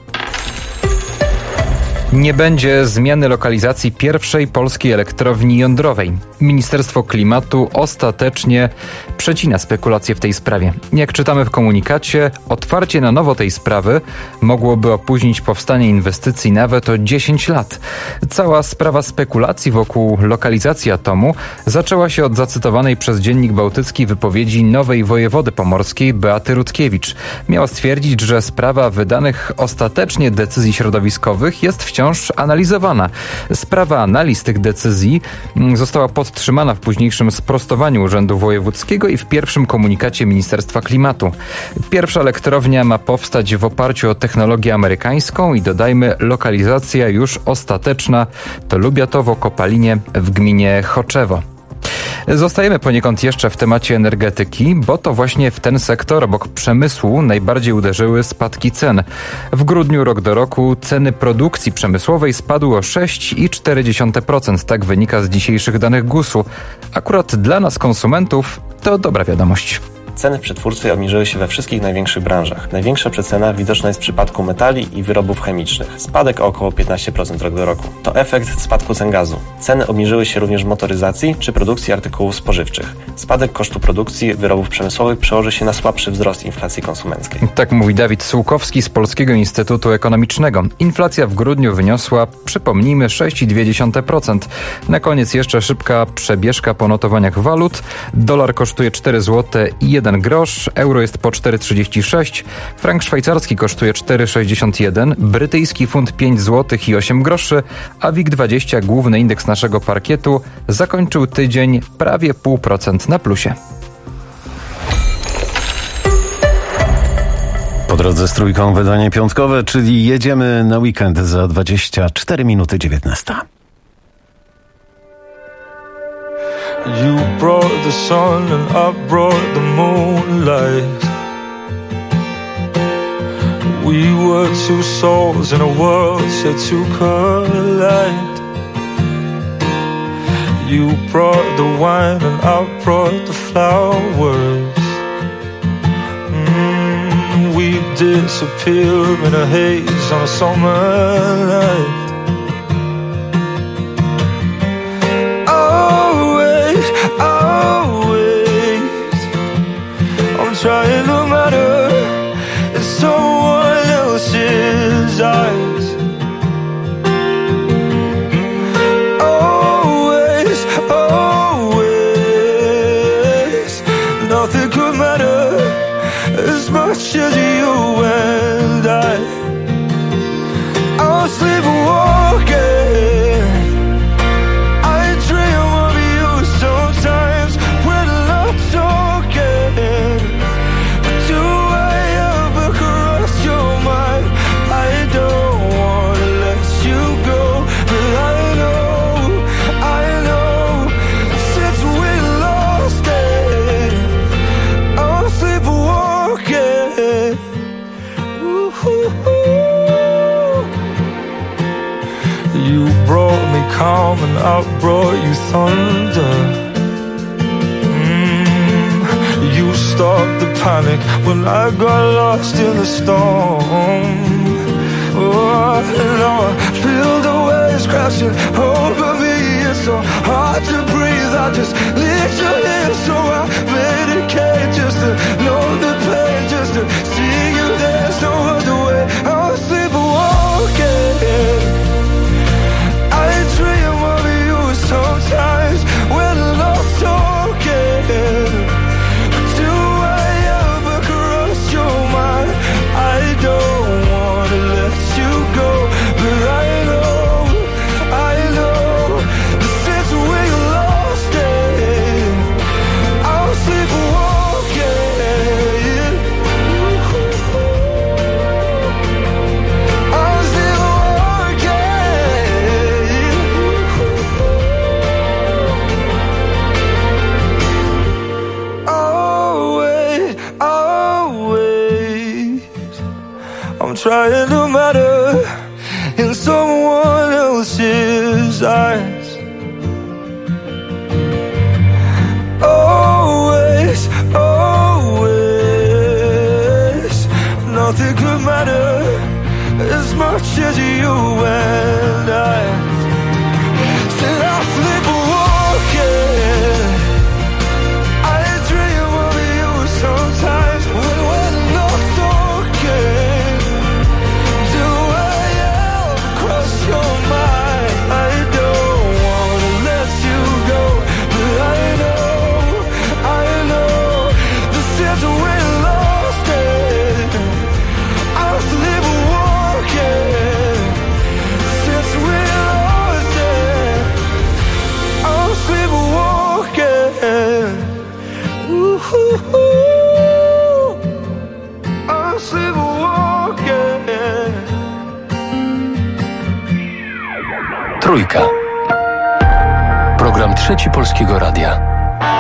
Speaker 6: Nie będzie zmiany lokalizacji pierwszej polskiej elektrowni jądrowej. Ministerstwo Klimatu ostatecznie przecina spekulacje w tej sprawie. Jak czytamy w komunikacie, otwarcie na nowo tej sprawy mogłoby opóźnić powstanie inwestycji nawet o 10 lat. Cała sprawa spekulacji wokół lokalizacji atomu zaczęła się od zacytowanej przez Dziennik Bałtycki wypowiedzi nowej wojewody pomorskiej Beaty Rutkiewicz. Miała stwierdzić, że sprawa wydanych ostatecznie decyzji środowiskowych jest wciąż wciąż analizowana. Sprawa analiz tych decyzji została podtrzymana w późniejszym sprostowaniu Urzędu Wojewódzkiego i w pierwszym komunikacie Ministerstwa Klimatu. Pierwsza elektrownia ma powstać w oparciu o technologię amerykańską i dodajmy, lokalizacja już ostateczna to Lubiatowo Kopalinie w gminie Choczewo. Zostajemy poniekąd jeszcze w temacie energetyki, bo to właśnie w ten sektor obok przemysłu najbardziej uderzyły spadki cen. W grudniu rok do roku ceny produkcji przemysłowej spadły o 6,4%. Tak wynika z dzisiejszych danych GUS-u. Akurat dla nas konsumentów to dobra wiadomość.
Speaker 5: Ceny w przetwórstwie obniżyły się we wszystkich największych branżach. Największa przecena widoczna jest w przypadku metali i wyrobów chemicznych. Spadek o około 15% rok do roku. To efekt spadku cen gazu. Ceny obniżyły się również w motoryzacji czy produkcji artykułów spożywczych. Spadek kosztu produkcji wyrobów przemysłowych przełoży się na słabszy wzrost inflacji konsumenckiej.
Speaker 6: Tak mówi Dawid Sułkowski z Polskiego Instytutu Ekonomicznego. Inflacja w grudniu wyniosła, przypomnijmy, 6,2%. Na koniec jeszcze szybka przebieżka po notowaniach walut. Dolar kosztuje 4 zł i 1 grosz, euro jest po 4,36, frank szwajcarski kosztuje 4,61, brytyjski funt 5 zł i 8 groszy, a WIG20, główny indeks naszego parkietu, zakończył tydzień prawie 0,5% na plusie.
Speaker 4: Po drodze z Trójką wydanie piątkowe, czyli jedziemy na weekend za 24 minuty 19.
Speaker 9: You brought the sun and I brought the moonlight. We were two souls in a world set to collide. You brought the wine and I brought the flowers. We disappear in a haze on a summer night. Trying to matter in someone else's eyes. Always, always, nothing could matter as much as you and I. I'll sleepwalking. I dream of you sometimes when I'm talking. Calm and I brought you thunder. You stopped the panic when I got lost in the storm. Oh, now I feel the waves crashing over me. It's so hard to breathe. I just need your hand, so I medicate just to know the pain, just to see you. There's no other way. I'll sleepwalking. I dream of you sometimes when I'm talking. Do I ever cross your mind? I don't wanna let you go, but I know that since we lost it, I'll sleepwalking. I'll sleepwalking. I'm trying to matter in someone else's eyes. Always, always, nothing could matter as much as you and I. Said I'll sleepwalking. I dream of you sometimes when I'm talking. Do I ever cross your mind? I don't wanna let you go, but I know that since we lost it, I'll sleepwalking.
Speaker 3: Trójka. Program Trzeci Polskiego Radia.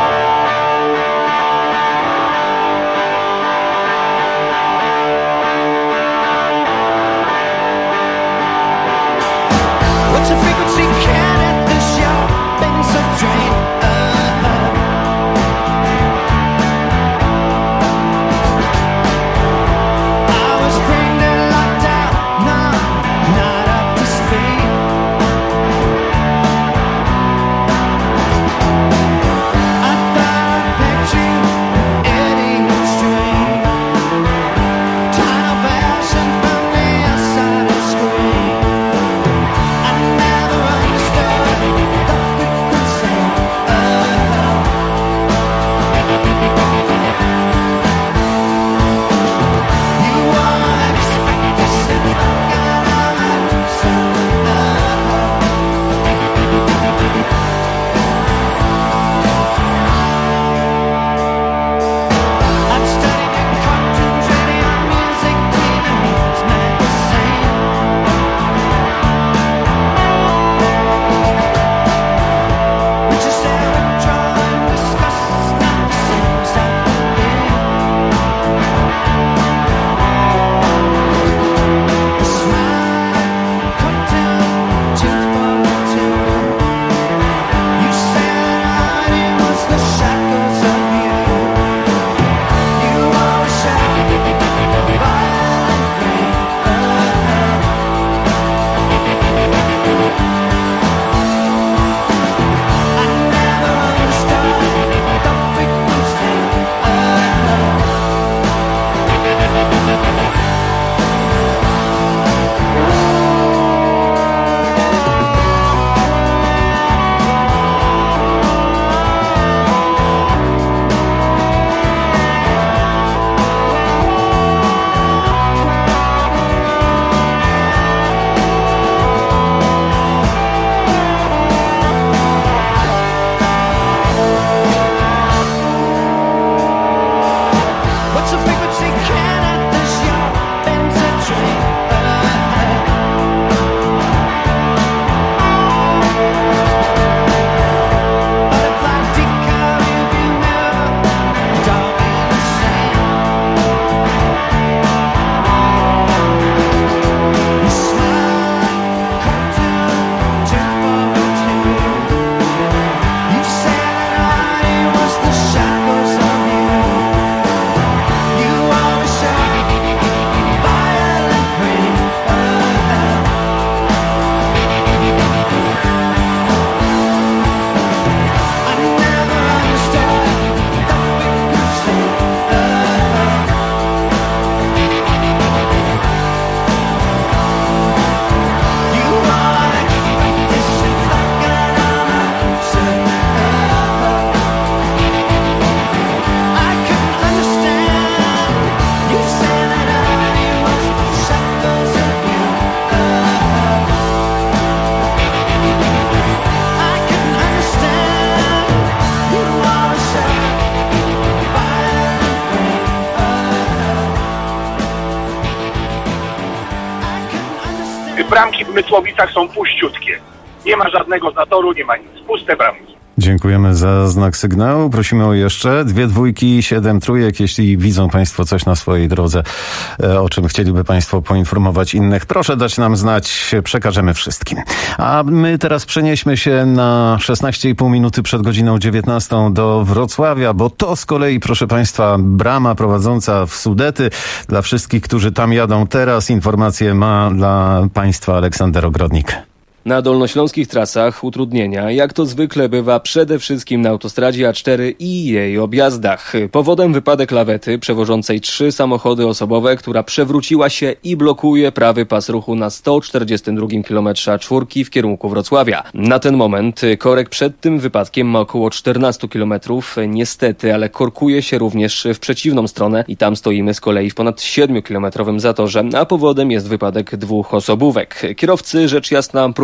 Speaker 10: Bramki w Mysłowicach są puściutkie. Nie ma żadnego zatoru, nie ma nic. Puste bramki.
Speaker 4: Dziękujemy za znak sygnału. Prosimy o jeszcze 2 dwójki, 7 trójek. Jeśli widzą Państwo coś na swojej drodze, o czym chcieliby Państwo poinformować innych, proszę dać nam znać, przekażemy wszystkim. A my teraz przenieśmy się na 16,5 minuty przed godziną 19 do Wrocławia, bo to z kolei, proszę Państwa, brama prowadząca w Sudety. Dla wszystkich, którzy tam jadą teraz, informacje ma dla Państwa Aleksander Ogrodnik.
Speaker 11: Na dolnośląskich trasach utrudnienia, jak to zwykle bywa przede wszystkim na autostradzie A4 i jej objazdach. Powodem wypadek lawety przewożącej 3 samochody osobowe, która przewróciła się i blokuje prawy pas ruchu na 142 km A4 w kierunku Wrocławia. Na ten moment korek przed tym wypadkiem ma około 14 km. Niestety, ale korkuje się również w przeciwną stronę i tam stoimy z kolei w ponad 7-kilometrowym zatorze, a powodem jest wypadek 2 osobówek. Kierowcy, rzecz jasna, próbują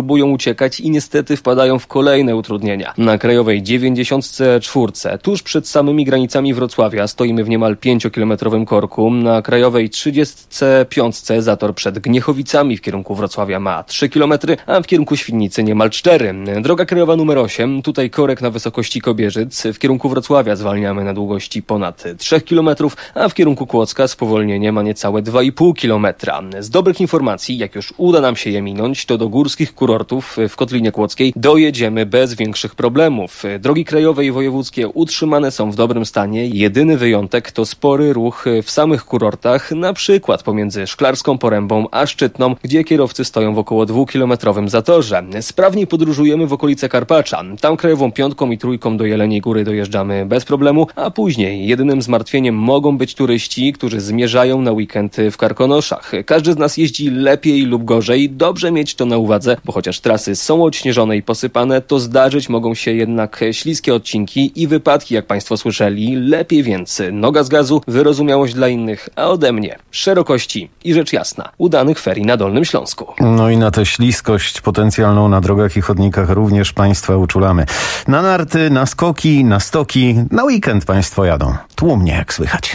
Speaker 11: próbują uciekać i niestety wpadają w kolejne utrudnienia. Na krajowej 94, tuż przed samymi granicami Wrocławia, stoimy w niemal 5-kilometrowym korku. Na krajowej 35 zator przed Gniechowicami w kierunku Wrocławia ma 3 km, a w kierunku Świdnicy niemal 4. Droga krajowa numer 8, tutaj korek na wysokości Kobierzyc. W kierunku Wrocławia zwalniamy na długości ponad 3 km, a w kierunku Kłodzka spowolnienie ma niecałe 2,5 km. Z dobrych informacji, jak już uda nam się je minąć, to do górskich kurortów w Kotlinie Kłodzkiej dojedziemy bez większych problemów. Drogi krajowe i wojewódzkie utrzymane są w dobrym stanie. Jedyny wyjątek to spory ruch w samych kurortach, na przykład pomiędzy Szklarską Porębą a Szczytną, gdzie kierowcy stoją w około 2-kilometrowym zatorze. Sprawniej podróżujemy w okolice Karpacza. Tam krajową 5 i 3 do Jeleniej Góry dojeżdżamy bez problemu, a później jedynym zmartwieniem mogą być turyści, którzy zmierzają na weekend w Karkonoszach. Każdy z nas jeździ lepiej lub gorzej. Dobrze mieć to na uwadze, bo chociaż trasy są odśnieżone i posypane, to zdarzyć mogą się jednak śliskie odcinki i wypadki, jak Państwo słyszeli. Lepiej więc noga z gazu, wyrozumiałość dla innych, a ode mnie szerokości i rzecz jasna, udanych ferii na Dolnym Śląsku.
Speaker 4: No i na tę śliskość potencjalną na drogach i chodnikach również Państwa uczulamy. Na narty, na skoki, na stoki, na weekend Państwo jadą. Tłumnie, jak słychać.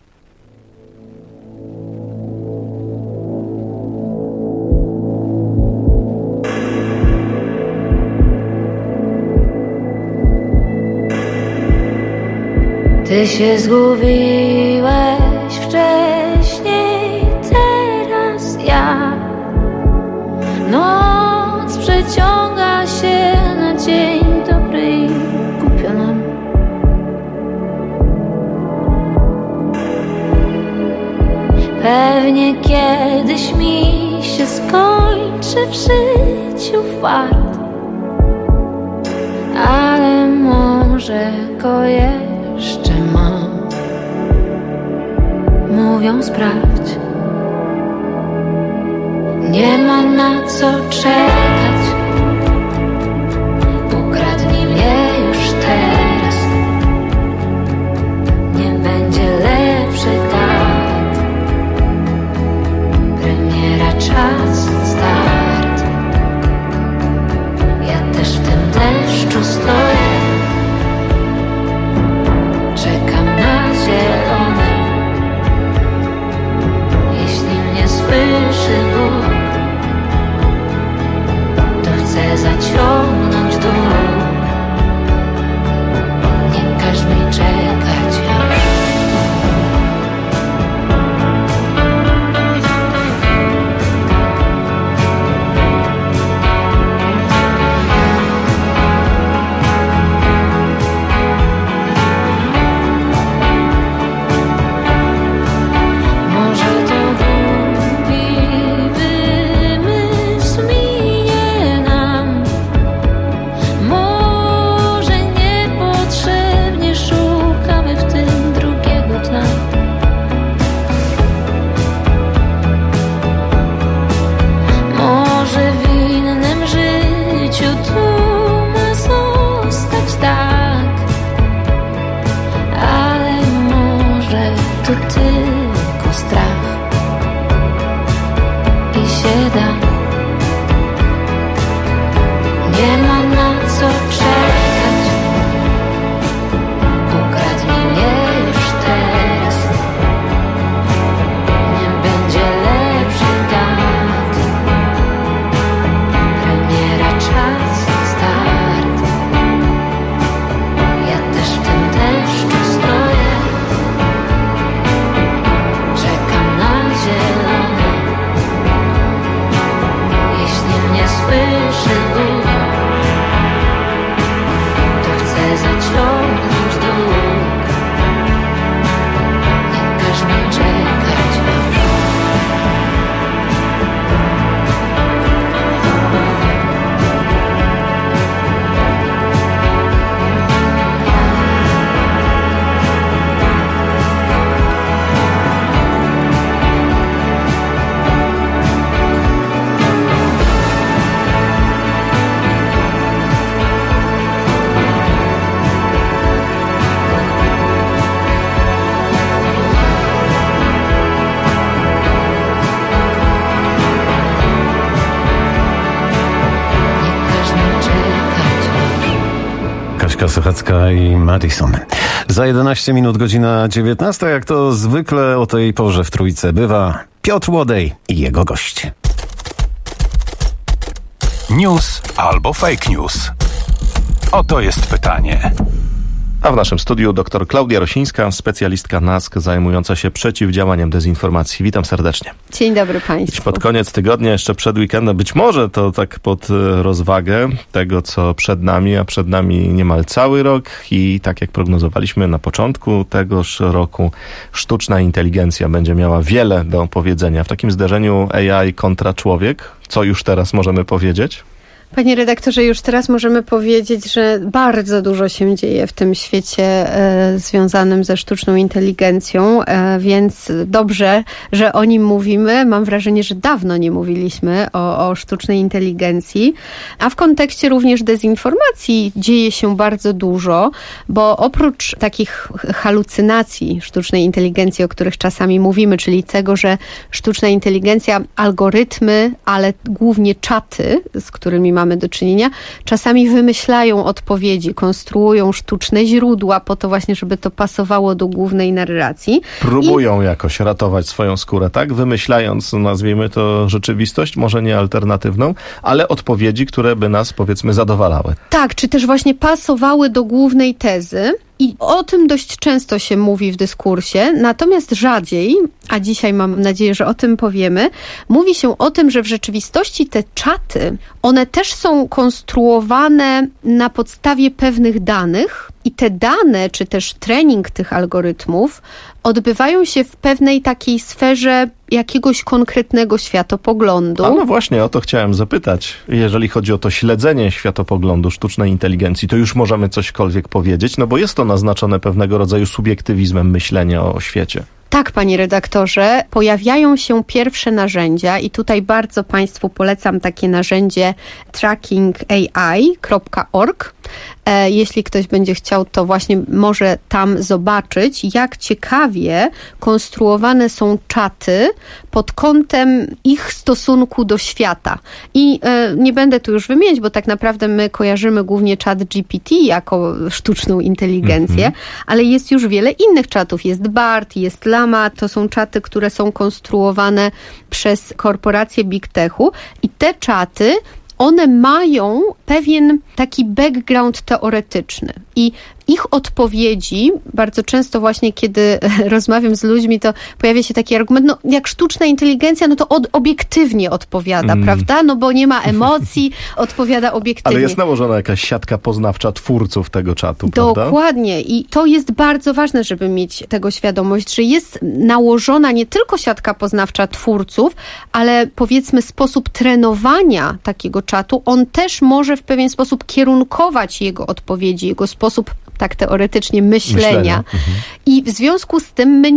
Speaker 12: Ty się zgubiłeś wcześniej, teraz ja. Noc przeciąga się na dzień dobry i głupio nam. Pewnie kiedyś mi się skończy w życiu fart, ale może go jeszcze mam. Mówią sprawdź, nie ma na co czekać. Ukradnij mnie już teraz, nie będzie lepszych dat. Premiera, czas, start. Ja też w tym deszczu stoję, czekam na zielony. Jeśli mnie słyszy Bóg,
Speaker 4: Kaśka Sochacka i Madison. Za 11 minut godzina 19, jak to zwykle o tej porze w Trójce bywa, Piotr Łodej i jego goście.
Speaker 14: News albo fake news? Oto jest pytanie.
Speaker 1: A w naszym studiu dr Klaudia Rosińska, specjalistka NASK zajmująca się przeciwdziałaniem dezinformacji. Witam serdecznie.
Speaker 13: Dzień dobry Państwu.
Speaker 1: Pod koniec tygodnia, jeszcze przed weekendem, być może to tak pod rozwagę tego, co przed nami, a przed nami niemal cały rok i tak jak prognozowaliśmy na początku tegoż roku, sztuczna inteligencja będzie miała wiele do powiedzenia. W takim zderzeniu AI kontra człowiek, co już teraz możemy powiedzieć?
Speaker 13: Panie redaktorze, już teraz możemy powiedzieć, że bardzo dużo się dzieje w tym świecie związanym ze sztuczną inteligencją, więc dobrze, że o nim mówimy. Mam wrażenie, że dawno nie mówiliśmy o sztucznej inteligencji, a w kontekście również dezinformacji dzieje się bardzo dużo, bo oprócz takich halucynacji sztucznej inteligencji, o których czasami mówimy, czyli tego, że sztuczna inteligencja, algorytmy, ale głównie czaty, z którymi mamy do czynienia, czasami wymyślają odpowiedzi, konstruują sztuczne źródła po to właśnie, żeby to pasowało do głównej narracji.
Speaker 1: Próbują jakoś ratować swoją skórę, tak? Wymyślając, nazwijmy to rzeczywistość, może nie alternatywną, ale odpowiedzi, które by nas, powiedzmy, zadowalały.
Speaker 13: Tak, czy też właśnie pasowały do głównej tezy. I o tym dość często się mówi w dyskursie, natomiast rzadziej, a dzisiaj mam nadzieję, że o tym powiemy, mówi się o tym, że w rzeczywistości te czaty, one też są konstruowane na podstawie pewnych danych i te dane, czy też trening tych algorytmów odbywają się w pewnej takiej sferze jakiegoś konkretnego światopoglądu.
Speaker 1: A no właśnie, o to chciałem zapytać. Jeżeli chodzi o to śledzenie światopoglądu sztucznej inteligencji, to już możemy cośkolwiek powiedzieć, no bo jest to naznaczone pewnego rodzaju subiektywizmem myślenia o świecie.
Speaker 13: Tak, panie redaktorze, pojawiają się pierwsze narzędzia i tutaj bardzo Państwu polecam takie narzędzie trackingai.org. Jeśli ktoś będzie chciał, to właśnie może tam zobaczyć, jak ciekawie konstruowane są czaty pod kątem ich stosunku do świata. I nie będę tu już wymieniać, bo tak naprawdę my kojarzymy głównie czat GPT jako sztuczną inteligencję, ale jest już wiele innych czatów. Jest BART, jest Llama, to są czaty, które są konstruowane przez korporacje Big Techu i te czaty one mają pewien taki background teoretyczny i ich odpowiedzi, bardzo często właśnie kiedy rozmawiam z ludźmi, to pojawia się taki argument, no jak sztuczna inteligencja, no to obiektywnie odpowiada, prawda? No bo nie ma emocji, odpowiada obiektywnie.
Speaker 1: Ale jest nałożona jakaś siatka poznawcza twórców tego czatu, prawda?
Speaker 13: Dokładnie i to jest bardzo ważne, żeby mieć tego świadomość, że jest nałożona nie tylko siatka poznawcza twórców, ale powiedzmy sposób trenowania takiego czatu, on też może w pewien sposób kierunkować jego odpowiedzi, jego sposób tak teoretycznie myślenia. I w związku z tym my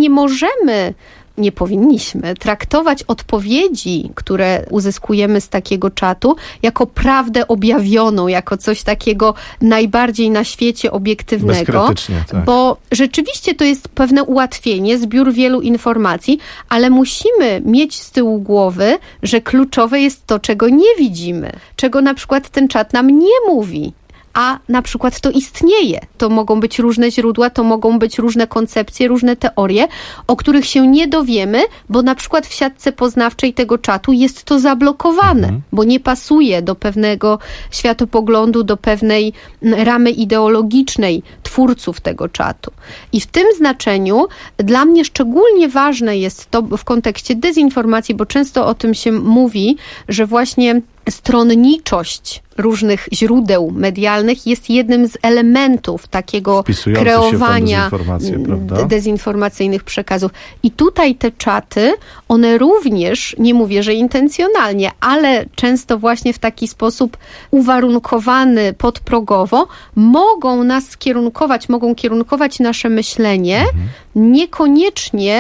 Speaker 13: nie powinniśmy traktować odpowiedzi, które uzyskujemy z takiego czatu, jako prawdę objawioną, jako coś takiego najbardziej na świecie obiektywnego,
Speaker 1: tak.
Speaker 13: Bo rzeczywiście to jest pewne ułatwienie, zbiór wielu informacji, ale musimy mieć z tyłu głowy, że kluczowe jest to, czego nie widzimy, czego na przykład ten czat nam nie mówi. A na przykład to istnieje. To mogą być różne źródła, to mogą być różne koncepcje, różne teorie, o których się nie dowiemy, bo na przykład w siatce poznawczej tego czatu jest to zablokowane, bo nie pasuje do pewnego światopoglądu, do pewnej ramy ideologicznej twórców tego czatu. I w tym znaczeniu dla mnie szczególnie ważne jest to w kontekście dezinformacji, bo często o tym się mówi, że właśnie stronniczość różnych źródeł medialnych jest jednym z elementów takiego kreowania dezinformacyjnych przekazów. I tutaj te czaty, one również, nie mówię, że intencjonalnie, ale często właśnie w taki sposób uwarunkowany podprogowo, mogą nas kierunkować, mogą kierunkować nasze myślenie, niekoniecznie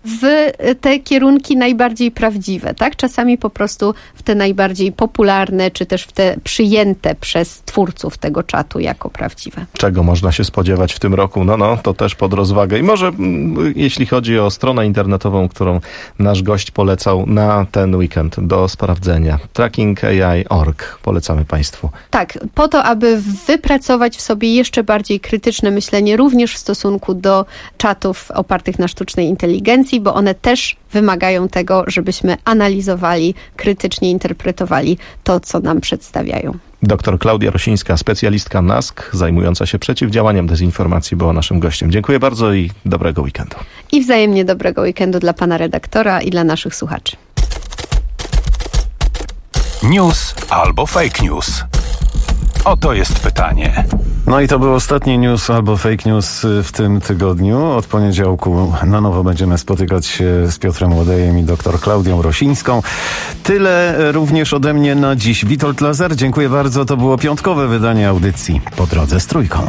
Speaker 13: w te kierunki najbardziej prawdziwe, tak? Czasami po prostu w te najbardziej popularne, czy też w te przyjęte przez twórców tego czatu jako prawdziwe.
Speaker 1: Czego można się spodziewać w tym roku? No, to też pod rozwagę. I może jeśli chodzi o stronę internetową, którą nasz gość polecał na ten weekend do sprawdzenia. trackingai.org. Polecamy Państwu.
Speaker 13: Tak, po to, aby wypracować w sobie jeszcze bardziej krytyczne myślenie również w stosunku do czatów opartych na sztucznej inteligencji, bo one też wymagają tego, żebyśmy analizowali, krytycznie interpretowali to, co nam przedstawiają.
Speaker 1: Doktor Klaudia Rosińska, specjalistka NASK, zajmująca się przeciwdziałaniem dezinformacji, była naszym gościem. Dziękuję bardzo i dobrego weekendu.
Speaker 13: I wzajemnie dobrego weekendu dla pana redaktora i dla naszych słuchaczy.
Speaker 14: News albo fake news. Oto jest pytanie.
Speaker 4: No i to był ostatni news albo fake news w tym tygodniu. Od poniedziałku na nowo będziemy spotykać się z Piotrem Łodejem i dr Klaudią Rosińską. Tyle również ode mnie na dziś. Witold Lazar, dziękuję bardzo. To było piątkowe wydanie audycji Po drodze z Trójką.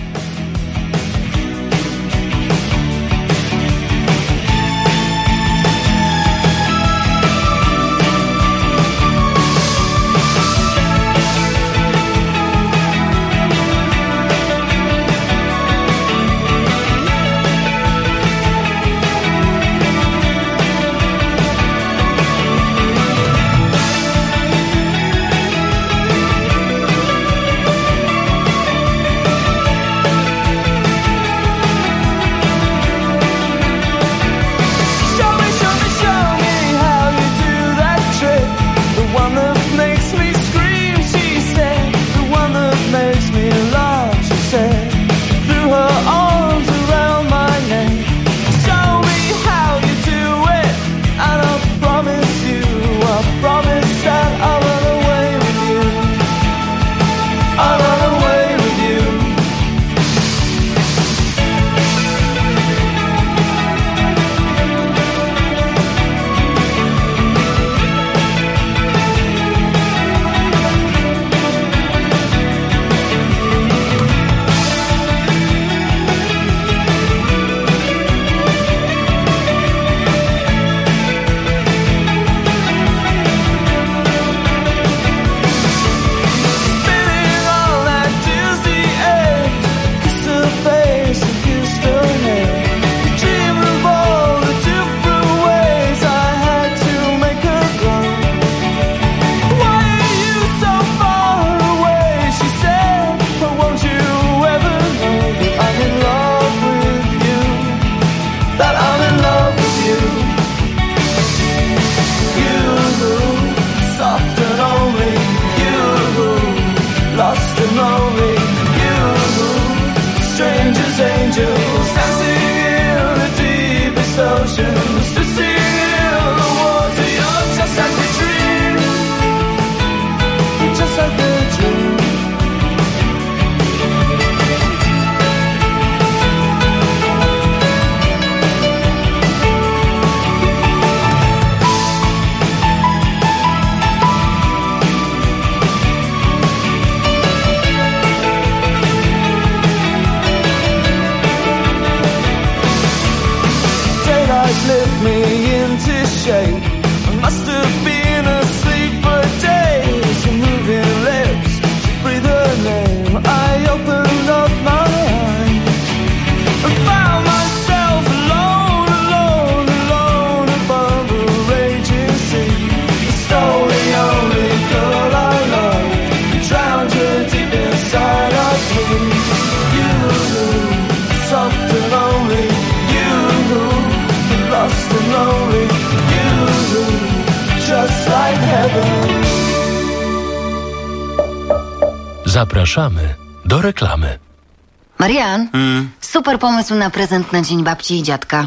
Speaker 3: Zapraszamy do reklamy.
Speaker 15: Marian, super pomysł na prezent na Dzień Babci i Dziadka.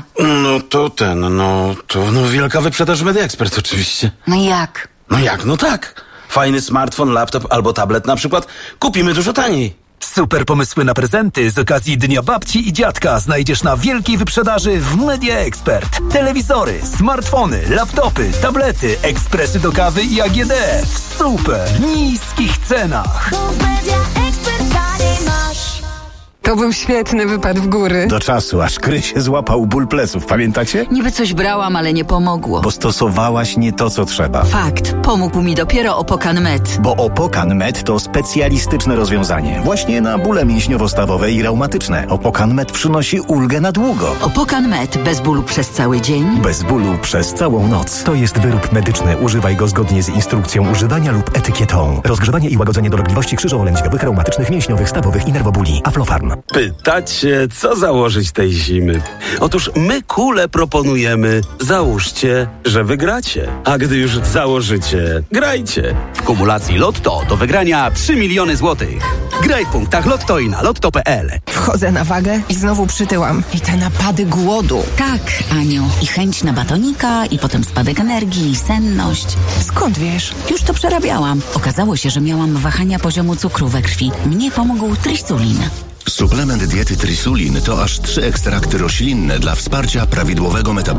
Speaker 26: No wielka wyprzedaż Media Expert oczywiście.
Speaker 15: No jak?
Speaker 26: No tak. Fajny smartfon, laptop albo tablet na przykład kupimy dużo taniej.
Speaker 16: Super pomysły na prezenty z okazji Dnia Babci i Dziadka znajdziesz na wielkiej wyprzedaży w Media Expert. Telewizory, smartfony, laptopy, tablety, ekspresy do kawy i AGD w super niskich cenach.
Speaker 17: To był świetny wypad w góry.
Speaker 22: Do czasu, aż Krysie złapał ból pleców, pamiętacie?
Speaker 18: Niby coś brałam, ale nie pomogło.
Speaker 22: Bo stosowałaś nie to, co trzeba.
Speaker 18: Fakt. Pomógł mi dopiero Opokan Med.
Speaker 22: Bo Opokan Med to specjalistyczne rozwiązanie. Właśnie na bóle mięśniowo-stawowe i reumatyczne. Opokan Med przynosi ulgę na długo.
Speaker 18: Opokan Med. Bez bólu przez cały dzień.
Speaker 22: Bez bólu przez całą noc.
Speaker 19: To jest wyrób medyczny. Używaj go zgodnie z instrukcją używania lub etykietą. Rozgrzewanie i łagodzenie dolegliwości krzyżowo-lędźwiowych, reumatycznych, mięśniowych, stawowych i nerwobóli. Aflofarm.
Speaker 26: Pytacie, co założyć tej zimy? Otóż my kule proponujemy. Załóżcie, że wygracie. A gdy już założycie, grajcie.
Speaker 16: W kumulacji Lotto do wygrania 3 miliony złotych. Graj w punktach Lotto i na lotto.pl.
Speaker 17: Wchodzę na wagę i znowu przytyłam. I te napady głodu.
Speaker 18: Tak, Aniu. I chęć na batonika, i potem spadek energii, i senność.
Speaker 17: Skąd wiesz?
Speaker 18: Już to przerabiałam. Okazało się, że miałam wahania poziomu cukru we krwi. Mnie pomógł Trisulin.
Speaker 20: Suplement diety Trisulin to aż 3 ekstrakty roślinne dla wsparcia prawidłowego metabolizmu